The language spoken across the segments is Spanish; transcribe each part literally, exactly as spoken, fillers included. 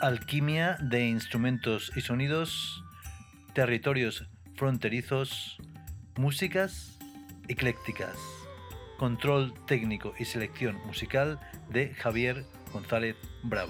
Alquimia de instrumentos y sonidos, territorios fronterizos, músicas eclécticas, control técnico y selección musical de Javier González Bravo.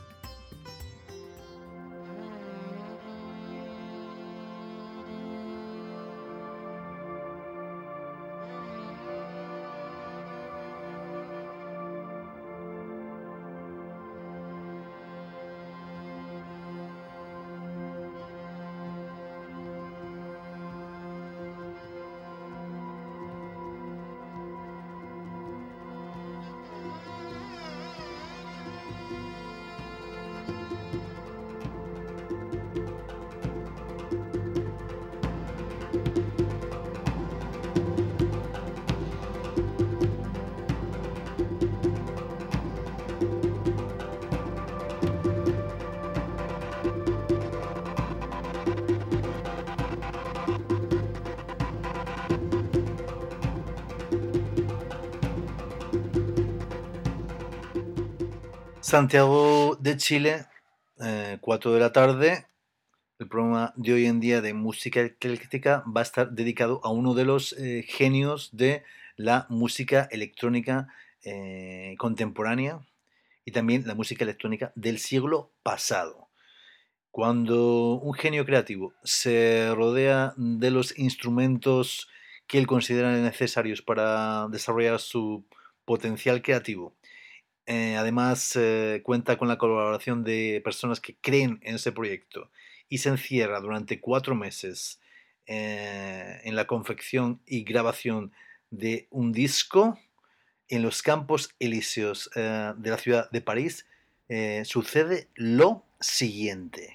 Santiago de Chile, eh, cuatro de la tarde. El programa de hoy en día de música ecléctica va a estar dedicado a uno de los eh, genios de la música electrónica eh, contemporánea y también la música electrónica del siglo pasado. Cuando un genio creativo se rodea de los instrumentos que él considera necesarios para desarrollar su potencial creativo, Eh, además, eh, cuenta con la colaboración de personas que creen en ese proyecto y se encierra durante cuatro meses eh, en la confección y grabación de un disco en los Campos Elíseos eh, de la ciudad de París. Eh, sucede lo siguiente.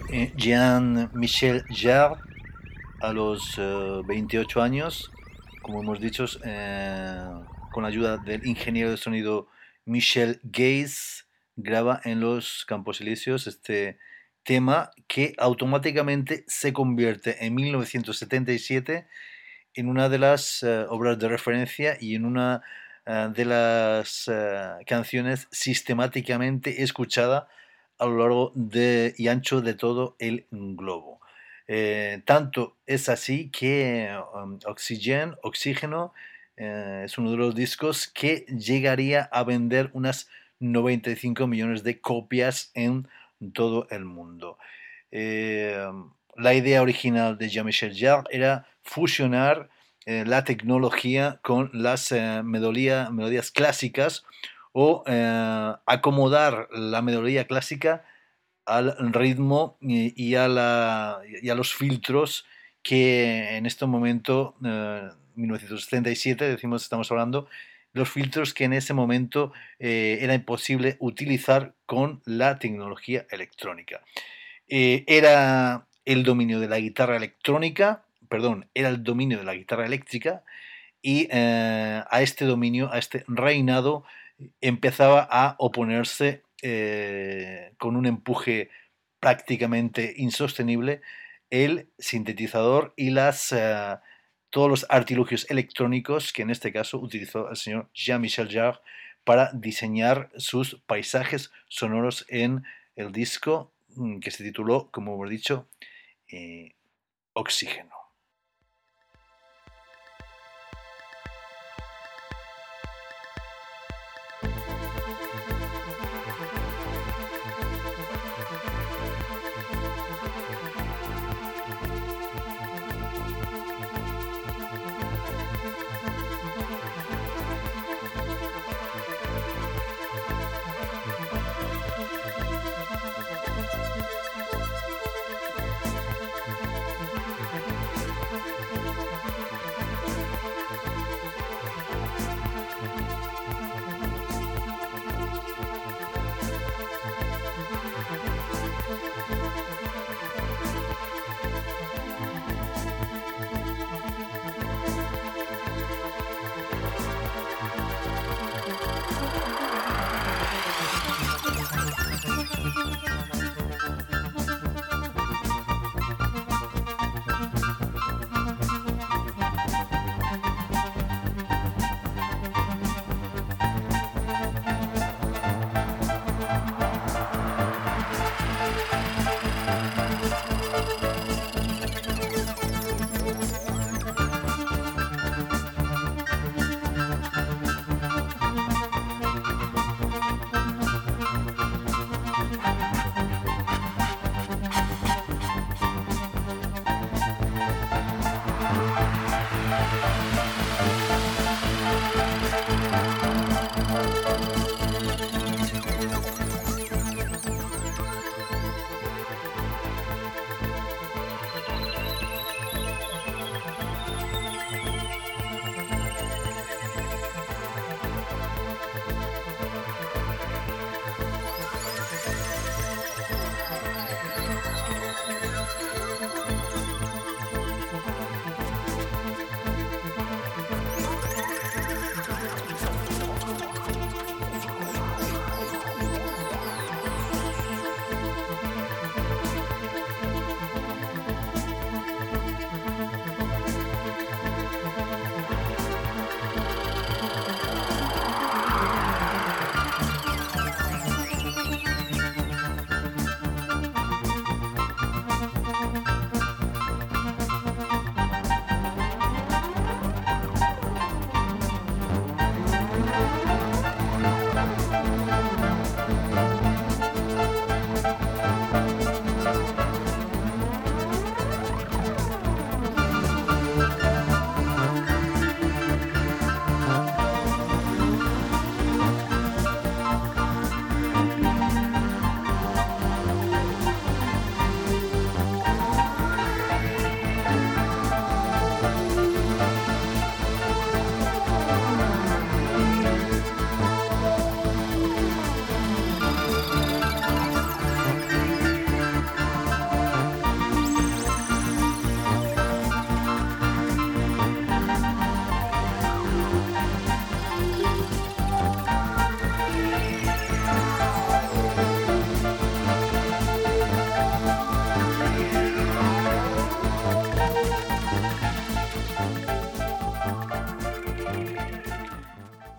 eh, Jean-Michel Jarre, a los eh, veintiocho años, como hemos dicho, eh, con la ayuda del ingeniero de sonido Michel Geiss, graba en los Campos Elíseos este tema que automáticamente se convierte en mil novecientos setenta y siete en una de las uh, obras de referencia y en una uh, de las uh, canciones sistemáticamente escuchada a lo largo de, y ancho de todo el globo. Eh, tanto es así que um, Oxygen, Oxígeno, eh, es uno de los discos que llegaría a vender unas noventa y cinco millones de copias en todo el mundo. Eh, la idea original de Jean-Michel Jarre era fusionar eh, la tecnología con las eh, melodía, melodías clásicas o eh, acomodar la melodía clásica al ritmo y, y, a la, y, a los filtros que en este momento, eh, mil novecientos setenta y siete, decimos, estamos hablando, los filtros que en ese momento eh, era imposible utilizar con la tecnología electrónica. Eh, era el dominio de la guitarra electrónica, perdón, era el dominio de la guitarra eléctrica y eh, a este dominio, a este reinado, empezaba a oponerse eh, con un empuje prácticamente insostenible el sintetizador y las, uh, todos los artilugios electrónicos que en este caso utilizó el señor Jean-Michel Jarre para diseñar sus paisajes sonoros en el disco que se tituló, como hemos dicho, eh, Oxígeno.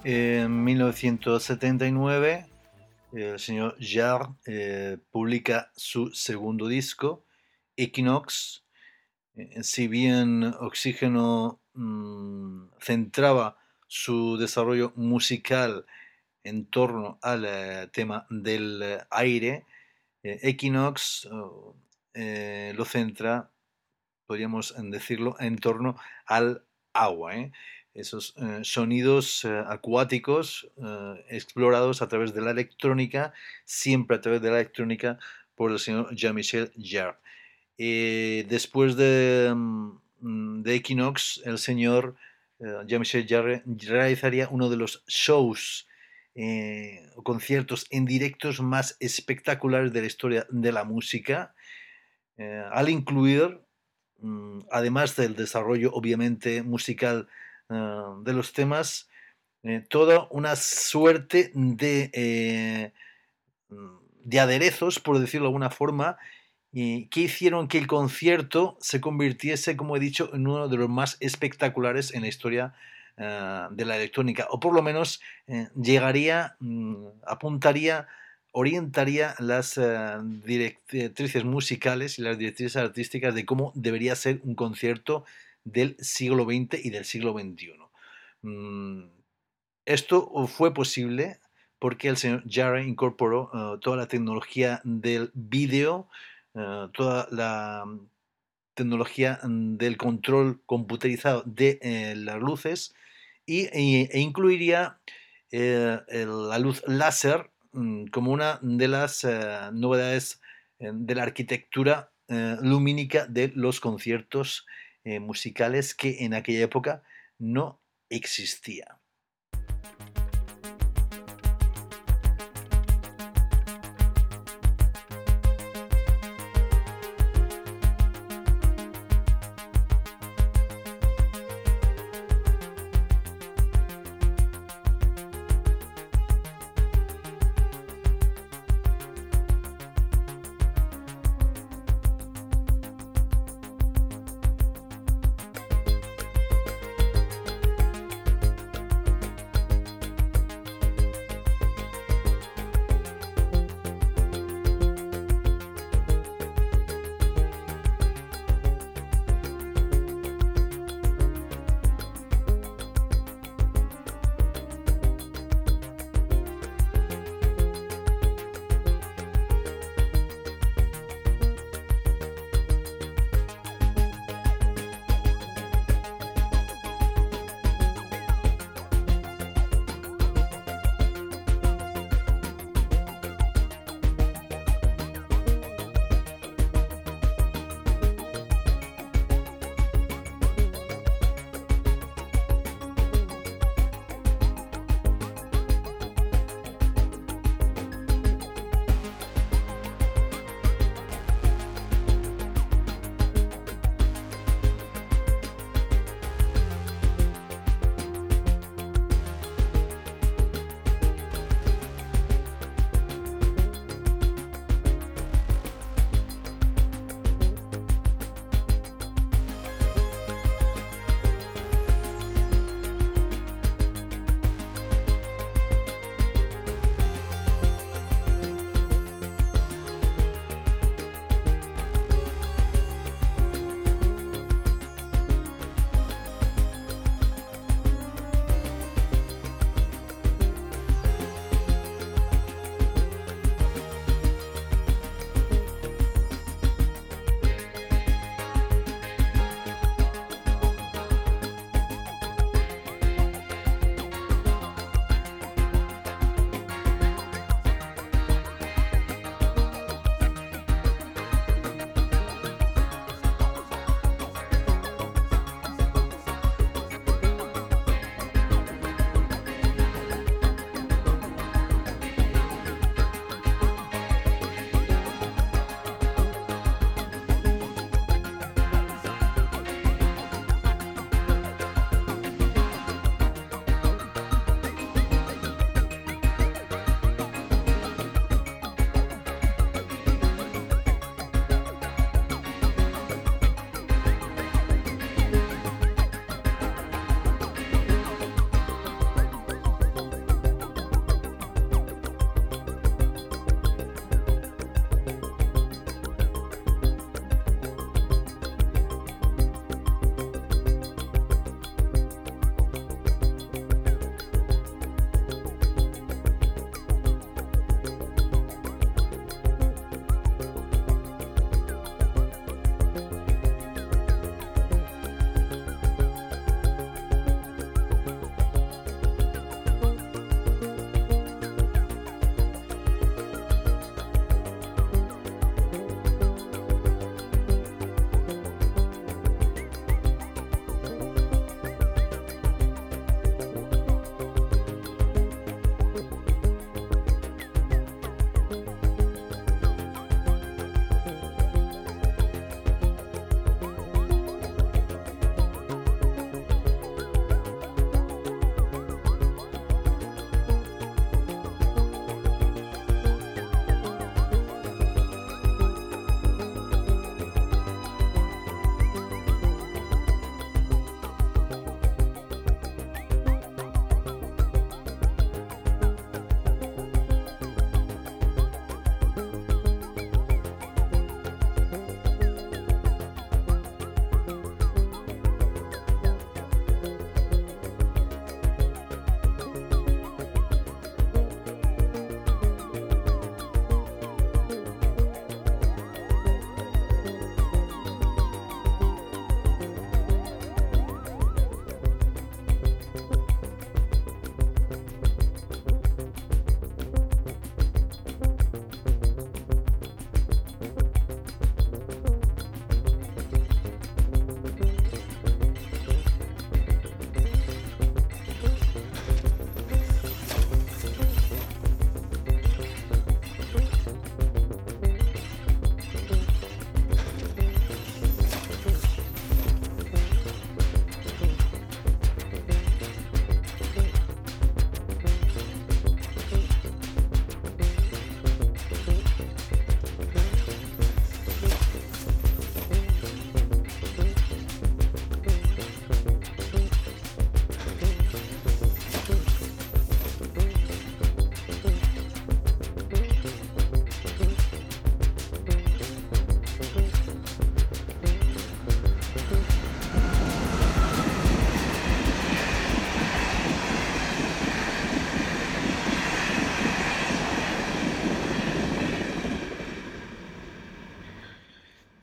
En mil novecientos setenta y nueve, el señor Jarre eh, publica su segundo disco, Equinox. Eh, si bien Oxígeno mmm, centraba su desarrollo musical en torno al eh, tema del eh, aire, eh, Equinox eh, lo centra, podríamos decirlo, en torno al agua, ¿eh? Esos eh, sonidos eh, acuáticos eh, explorados a través de la electrónica, siempre a través de la electrónica por el señor Jean-Michel Jarre. Eh, después de, mm, de Equinox, el señor eh, Jean-Michel Jarre realizaría uno de los shows eh, o conciertos en directos más espectaculares de la historia de la música, eh, al incluir, mm, además del desarrollo obviamente musical eh, de los temas, eh, toda una suerte de, eh, de aderezos, por decirlo de alguna forma, y que hicieron que el concierto se convirtiese, como he dicho, en uno de los más espectaculares en la historia uh, de la electrónica, o por lo menos eh, llegaría, mm, apuntaría, orientaría las uh, directrices musicales y las directrices artísticas de cómo debería ser un concierto del siglo veinte y del siglo veintiuno. Mm, esto fue posible porque el señor Jarre incorporó uh, toda la tecnología del vídeo, Uh, toda la tecnología del control computerizado de eh, las luces y, e, e incluiría eh, el, la luz láser mm, como una de las eh, novedades eh, de la arquitectura eh, lumínica de los conciertos eh, musicales que en aquella época no existía.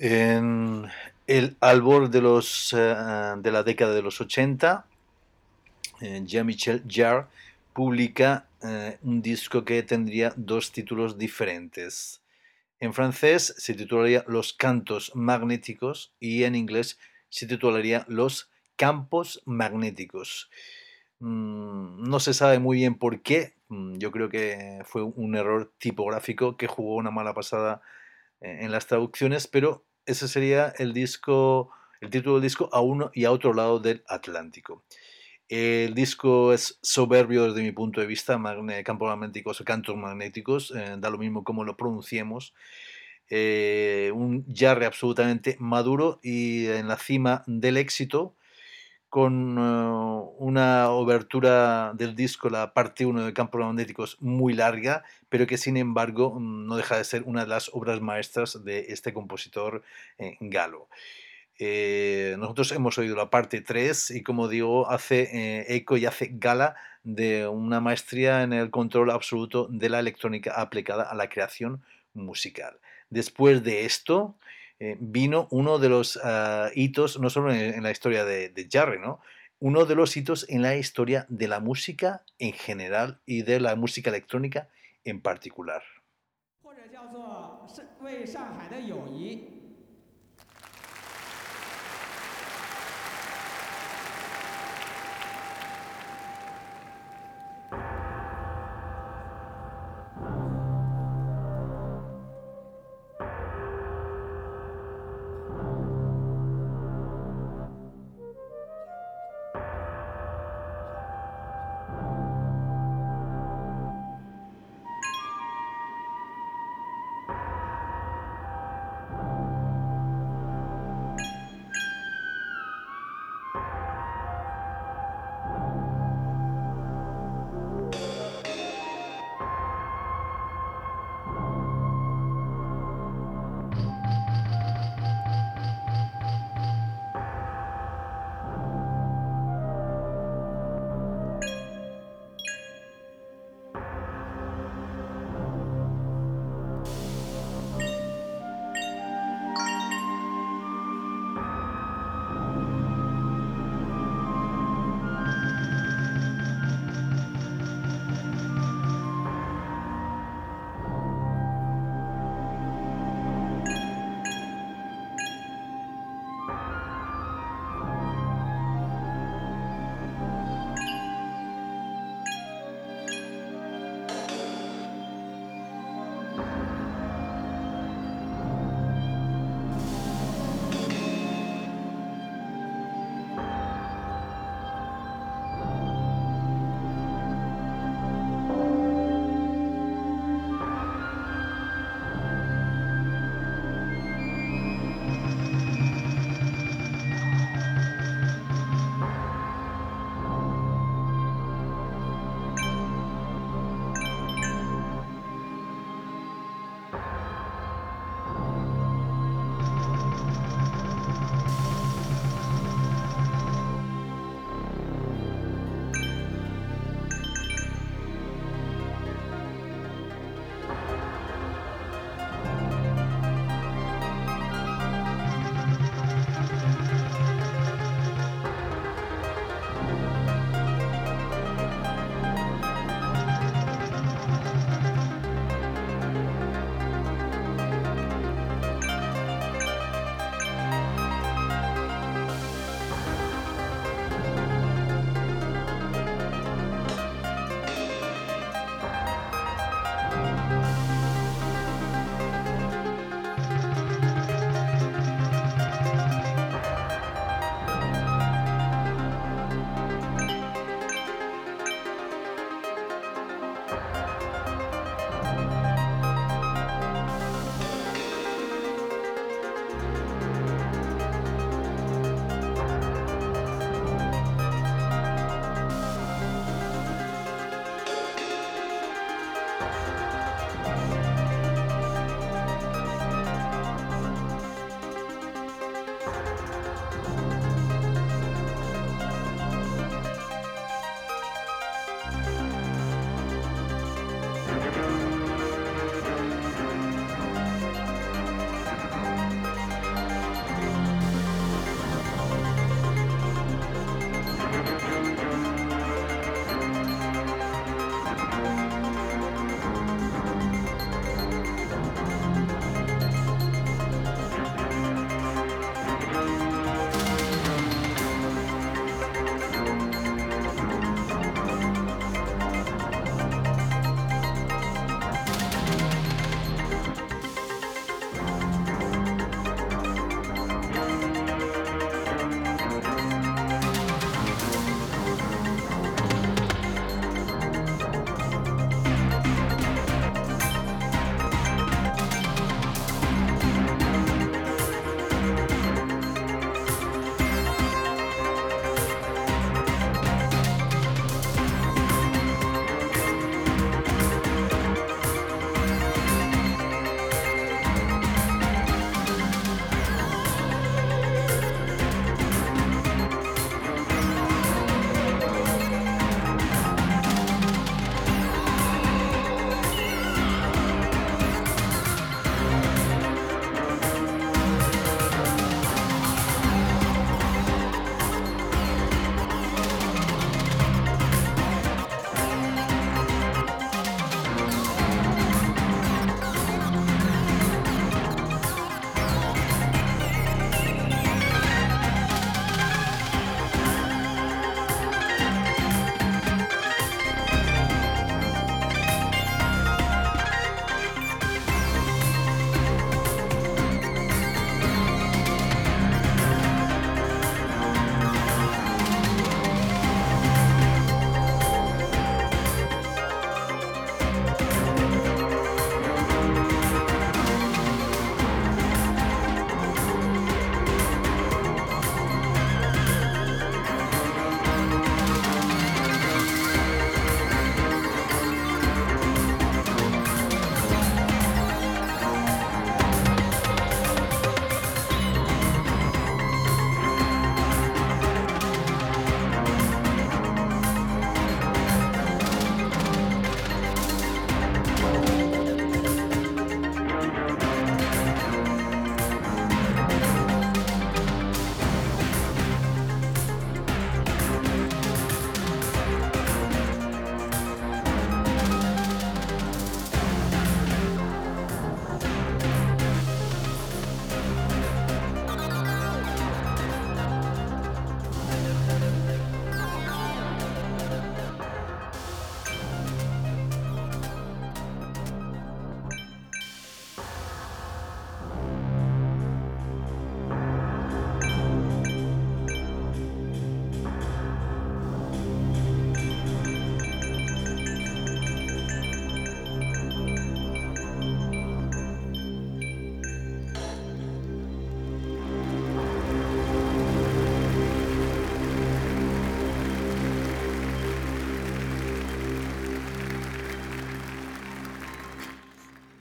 En el albor de, los, uh, de la década de los ochenta, eh, Jean-Michel Jarre publica eh, un disco que tendría dos títulos diferentes. En francés se titularía Los Cantos Magnéticos y en inglés se titularía Los Campos Magnéticos. Mm, no se sabe muy bien por qué. Mm, yo creo que fue un error tipográfico que jugó una mala pasada eh, en las traducciones, pero ese sería el disco, el título del disco a uno y a otro lado del Atlántico. El disco es soberbio desde mi punto de vista, magne, campos magnéticos o cantos magnéticos, eh, da lo mismo cómo lo pronunciemos. Eh, un Jarre absolutamente maduro y en la cima del éxito, con uh, una obertura del disco, la parte uno de Campos Magnéticos, muy larga, pero que sin embargo no deja de ser una de las obras maestras de este compositor eh, galo. Eh, nosotros hemos oído la parte tres y, como digo, hace eh, eco y hace gala de una maestría en el control absoluto de la electrónica aplicada a la creación musical. Después de esto eh, vino uno de los uh, hitos, no solo en, en la historia de, de Jarre, ¿no? Uno de los hitos en la historia de la música en general y de la música electrónica en particular.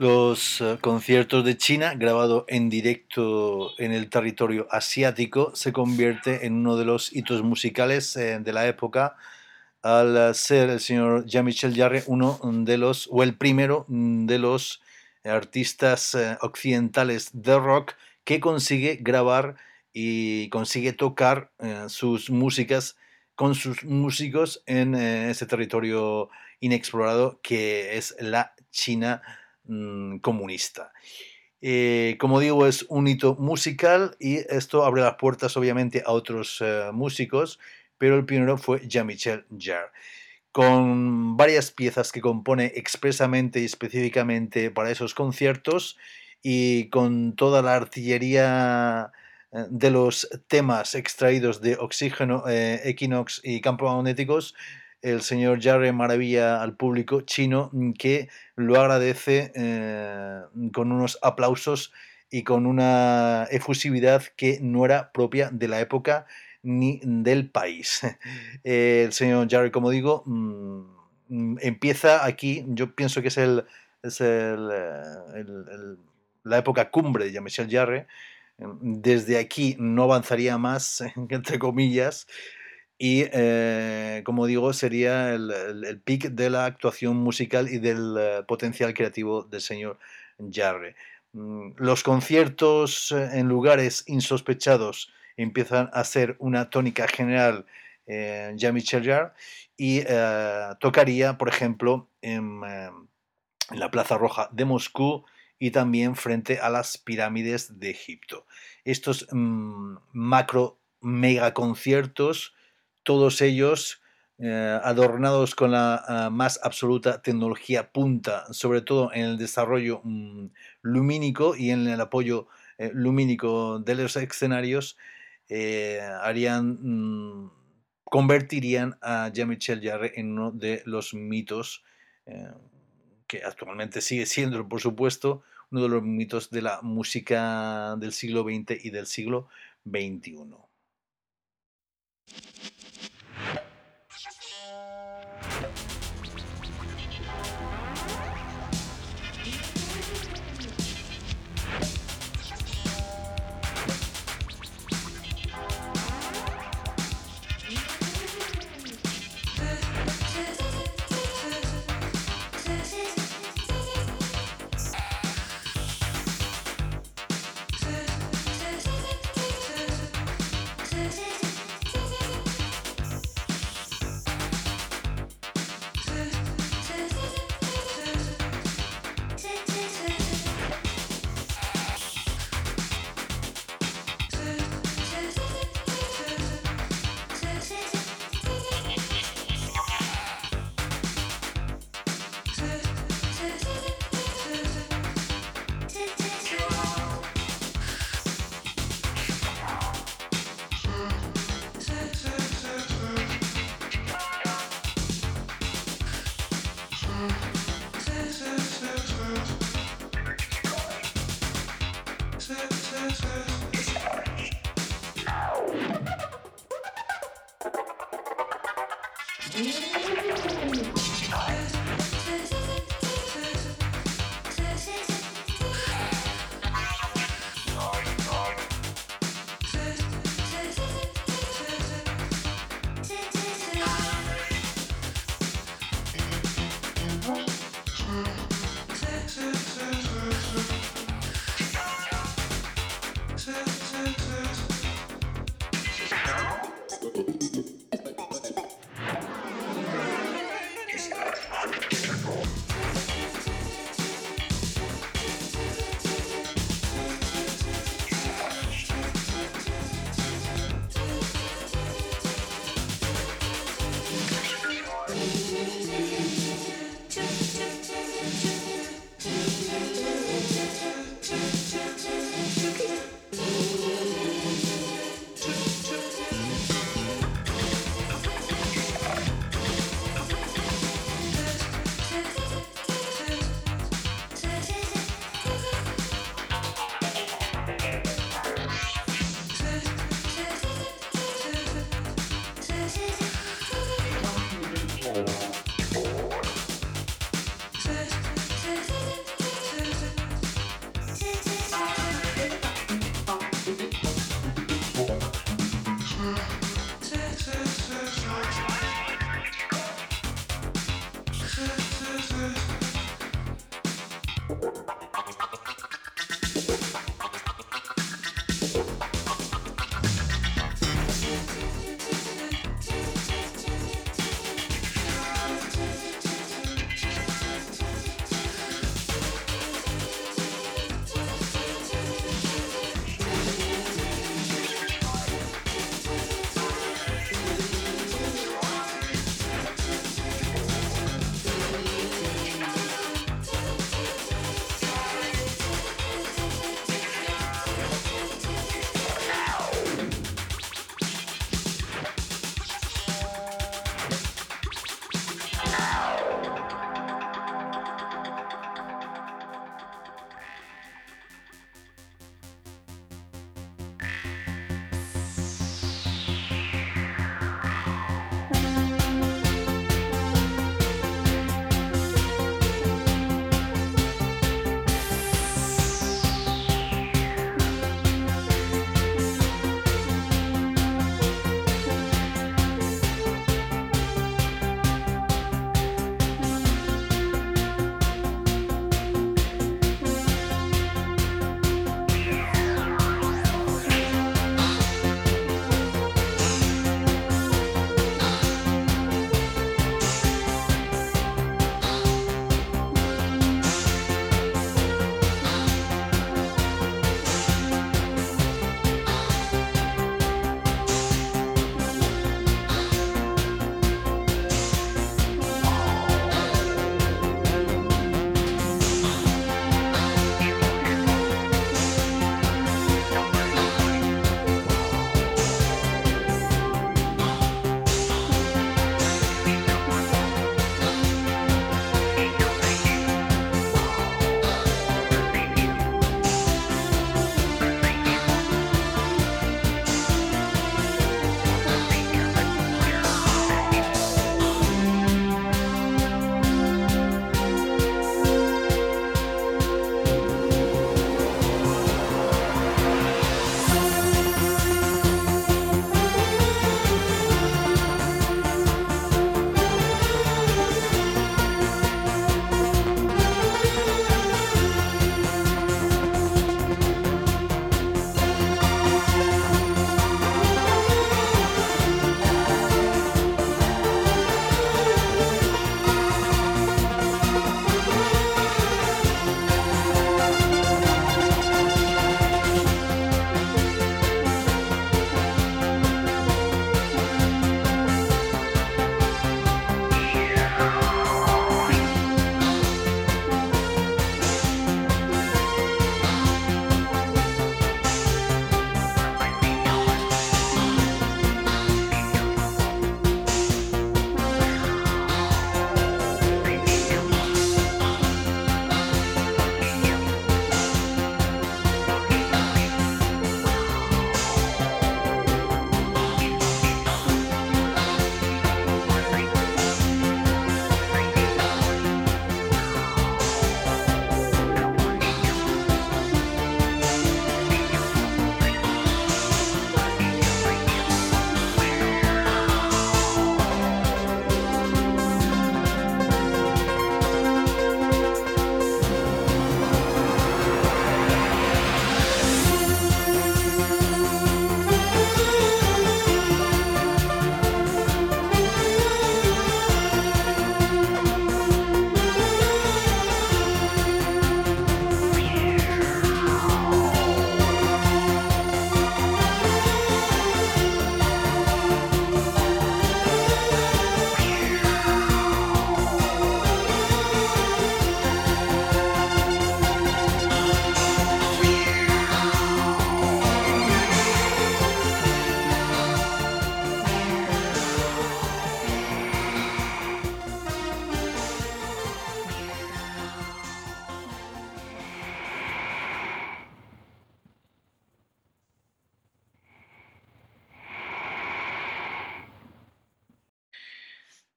Los uh, conciertos de China, grabado en directo en el territorio asiático, se convierte en uno de los hitos musicales eh, de la época, al ser el señor Jean-Michel Jarre uno de los, o el primero de los artistas eh, occidentales de rock que consigue grabar y consigue tocar eh, sus músicas con sus músicos en eh, ese territorio inexplorado que es la China mmm, comunista. Eh, como digo, es un hito musical y esto abre las puertas obviamente a otros eh, músicos, pero el pionero fue Jean-Michel Jarre, con varias piezas que compone expresamente y específicamente para esos conciertos y con toda la artillería eh, de los temas extraídos de Oxígeno, eh, Equinox y Campos Magnéticos. El señor Jarre maravilla al público chino, que lo agradece eh, con unos aplausos y con una efusividad que no era propia de la época ni del país. Eh, el señor Jarre, como digo, mmm, empieza aquí, yo pienso que es, el, es el, el, el, la época cumbre de Jean-Michel Jarre. Desde aquí no avanzaría más, entre comillas, y eh, como digo, sería el, el, el pic de la actuación musical y del uh, potencial creativo del señor Jarre. Mm, los conciertos en lugares insospechados empiezan a ser una tónica general eh, Jean-Michel Jarre, y eh, tocaría, por ejemplo, en, eh, en la Plaza Roja de Moscú y también frente a las pirámides de Egipto. Estos mmm, macro mega conciertos, todos ellos eh, adornados con la uh, más absoluta tecnología punta, sobre todo en el desarrollo mmm, lumínico y en el apoyo eh, lumínico de los escenarios, eh, harían, mmm, convertirían a Jean-Michel Jarre en uno de los mitos eh, que actualmente sigue siendo, por supuesto, uno de los mitos de la música del siglo veinte y del siglo veintiuno.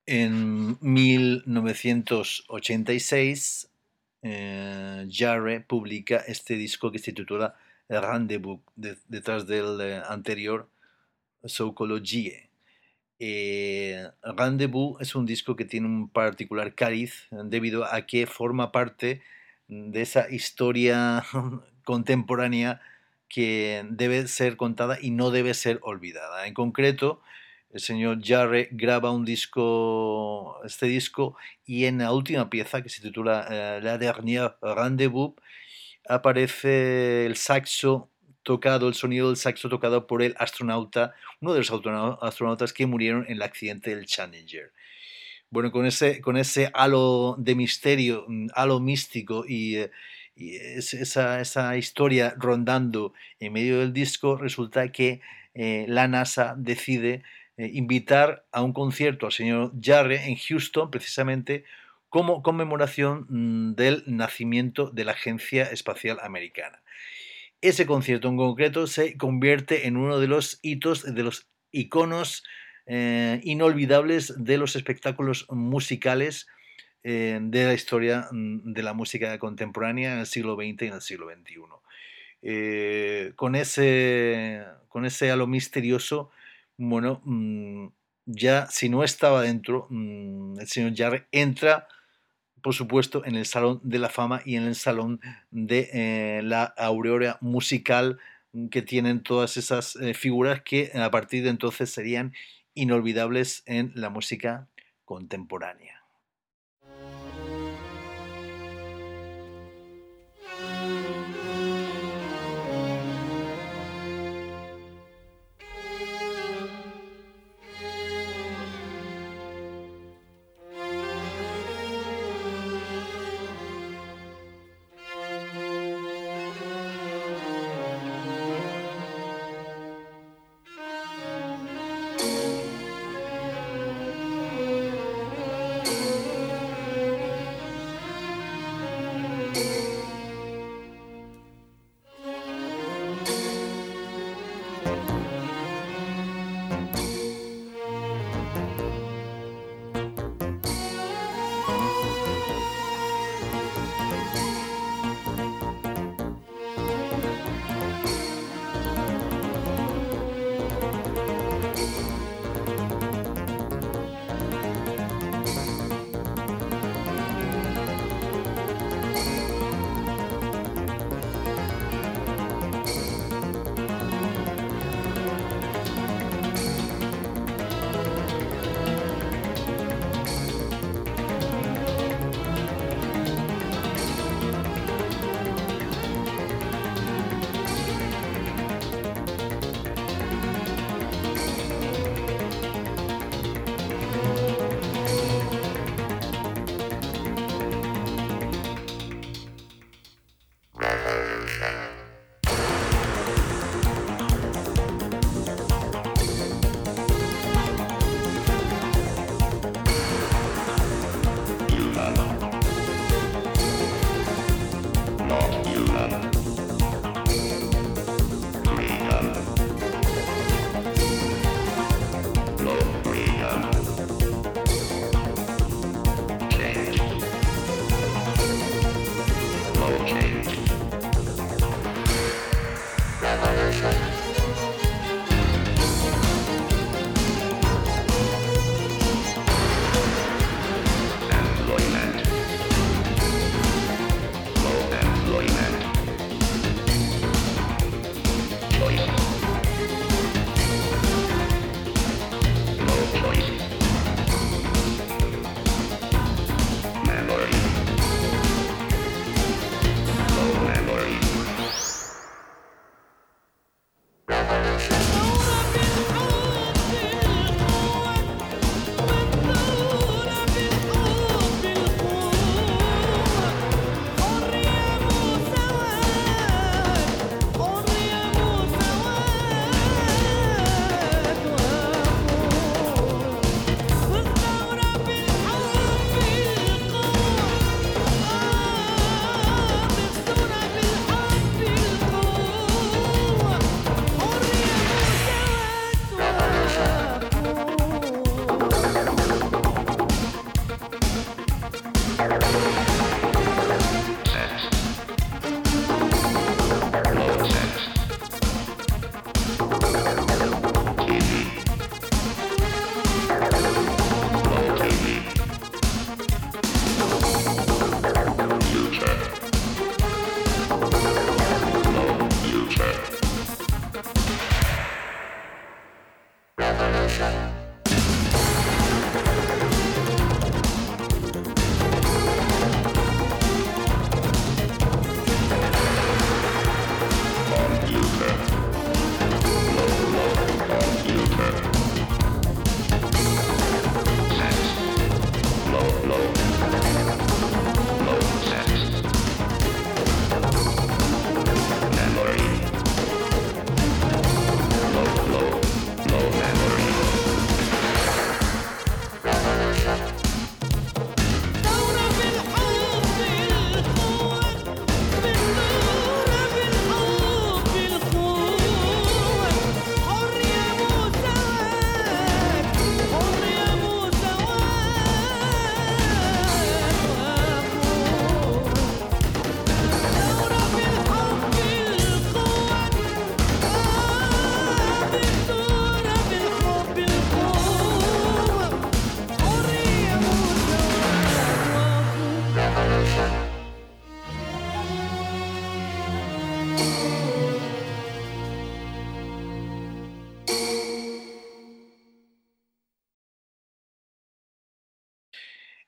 En mil novecientos ochenta y seis, eh, Jarre publica este disco que se titula Rendezvous, de- detrás del eh, anterior Sociologie. Eh, Rendezvous es un disco que tiene un particular cariz eh, debido a que forma parte de esa historia contemporánea que debe ser contada y no debe ser olvidada. En concreto, el señor Jarre graba un disco, este disco, y en la última pieza, que se titula eh, La Dernière Rendezvous, aparece el saxo tocado, el sonido del saxo tocado por el astronauta, uno de los astronautas que murieron en el accidente del Challenger. Bueno, con ese, con ese halo de misterio, mm, halo místico y, eh, y esa, esa historia rondando en medio del disco, resulta que eh, la NASA decide eh, invitar a un concierto al señor Jarre en Houston, precisamente como conmemoración mm, del nacimiento de la Agencia Espacial Americana. Ese concierto en concreto se convierte en uno de los hitos, de los iconos eh, inolvidables de los espectáculos musicales eh, de la historia mm, de la música contemporánea en el siglo veinte y en el siglo veintiuno. Eh, con, ese, con ese halo misterioso, bueno, mmm, ya si no estaba dentro, mmm, el señor Jarre entra, por supuesto, en el Salón de la Fama y en el Salón de eh, la Aureola musical que tienen todas esas eh, figuras que a partir de entonces serían inolvidables en la música contemporánea.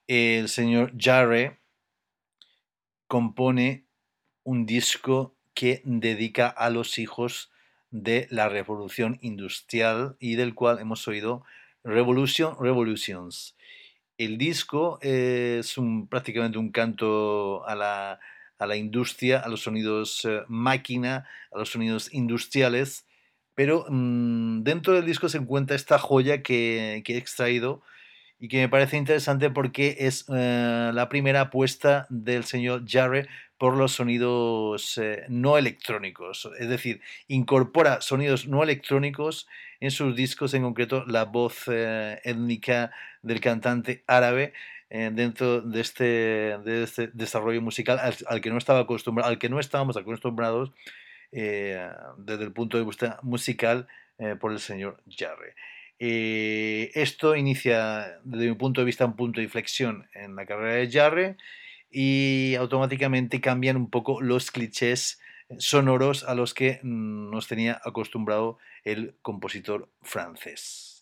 el señor Jarre compone un disco que dedica a los hijos de la revolución industrial y del cual hemos oído Revolution Revolutions. El disco es un, prácticamente un canto a la, a la industria, a los sonidos eh, máquina, a los sonidos industriales, pero mmm, dentro del disco se encuentra esta joya que, que he extraído y que me parece interesante porque es eh, la primera apuesta del señor Jarre por los sonidos eh, no electrónicos, es decir, incorpora sonidos no electrónicos en sus discos, en concreto la voz eh, étnica del cantante árabe eh, dentro de este, de este desarrollo musical al, al, que no estaba acostumbrado, al que no estábamos acostumbrados eh, desde el punto de vista musical eh, por el señor Jarre. Eh, esto inicia, desde mi punto de vista, un punto de inflexión en la carrera de Jarre y automáticamente cambian un poco los clichés sonoros a los que mm, nos tenía acostumbrado el compositor francés.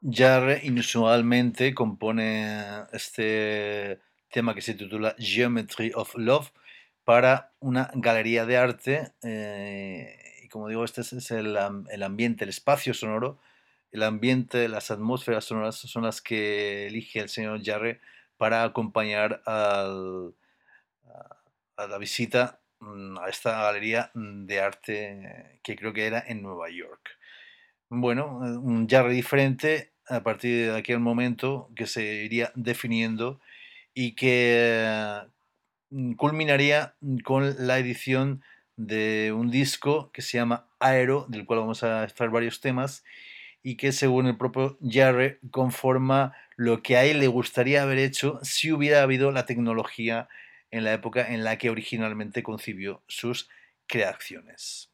Jarre inusualmente compone este tema que se titula Geometry of Love para una galería de arte. Eh, y como digo, este es el, el ambiente, el espacio sonoro, el ambiente, las atmósferas sonoras son las que elige el señor Jarre para acompañar al, a, a la visita mm, a esta galería de arte que creo que era en Nueva York. Bueno, un Jarre diferente a partir de aquel momento que se iría definiendo y que uh, culminaría con la edición de un disco que se llama Aero, del cual vamos a extraer varios temas y que según el propio Jarre conforma lo que a él le gustaría haber hecho si hubiera habido la tecnología en la época en la que originalmente concibió sus creaciones.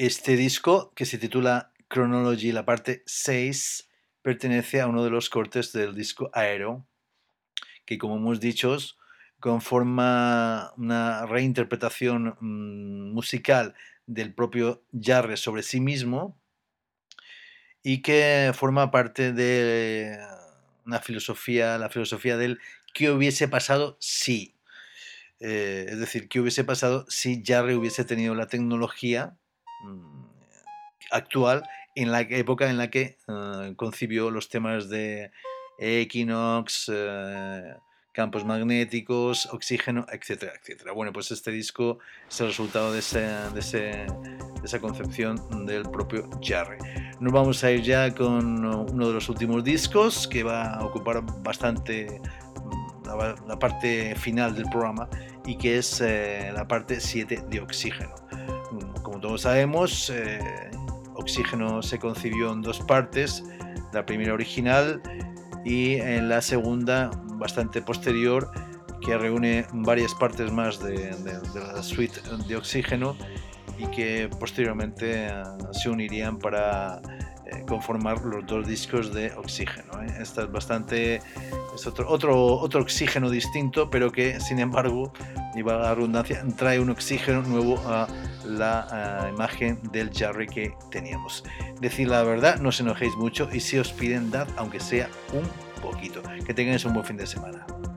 Este disco, que se titula Chronology, la parte seis, pertenece a uno de los cortes del disco Aero, que como hemos dicho, conforma una reinterpretación mmm, musical del propio Jarre sobre sí mismo y que forma parte de una filosofía, la filosofía del ¿qué hubiese pasado si? Eh, es decir, ¿qué hubiese pasado si Jarre hubiese tenido la tecnología mmm, actual en la época en la que uh, concibió los temas de Equinox, uh, campos magnéticos, oxígeno, etcétera, etcétera. Bueno, pues este disco es el resultado de, ese, de, ese, de esa concepción del propio Jarre. Nos vamos a ir ya con uno de los últimos discos que va a ocupar bastante la, la parte final del programa y que es eh, la parte siete de Oxígeno. Como todos sabemos, eh, Oxígeno se concibió en dos partes, la primera original y en la segunda bastante posterior, que reúne varias partes más de, de, de la suite de Oxígeno y que posteriormente uh, se unirían para eh, conformar los dos discos de Oxígeno. ¿eh? Esta es bastante, es otro, otro, otro Oxígeno distinto, pero que sin embargo, y va la redundancia, trae un oxígeno nuevo a la uh, imagen del Jarre que teníamos. Decir la verdad, no os enojéis mucho y si os piden, dad aunque sea un poquito. Que tengáis un buen fin de semana.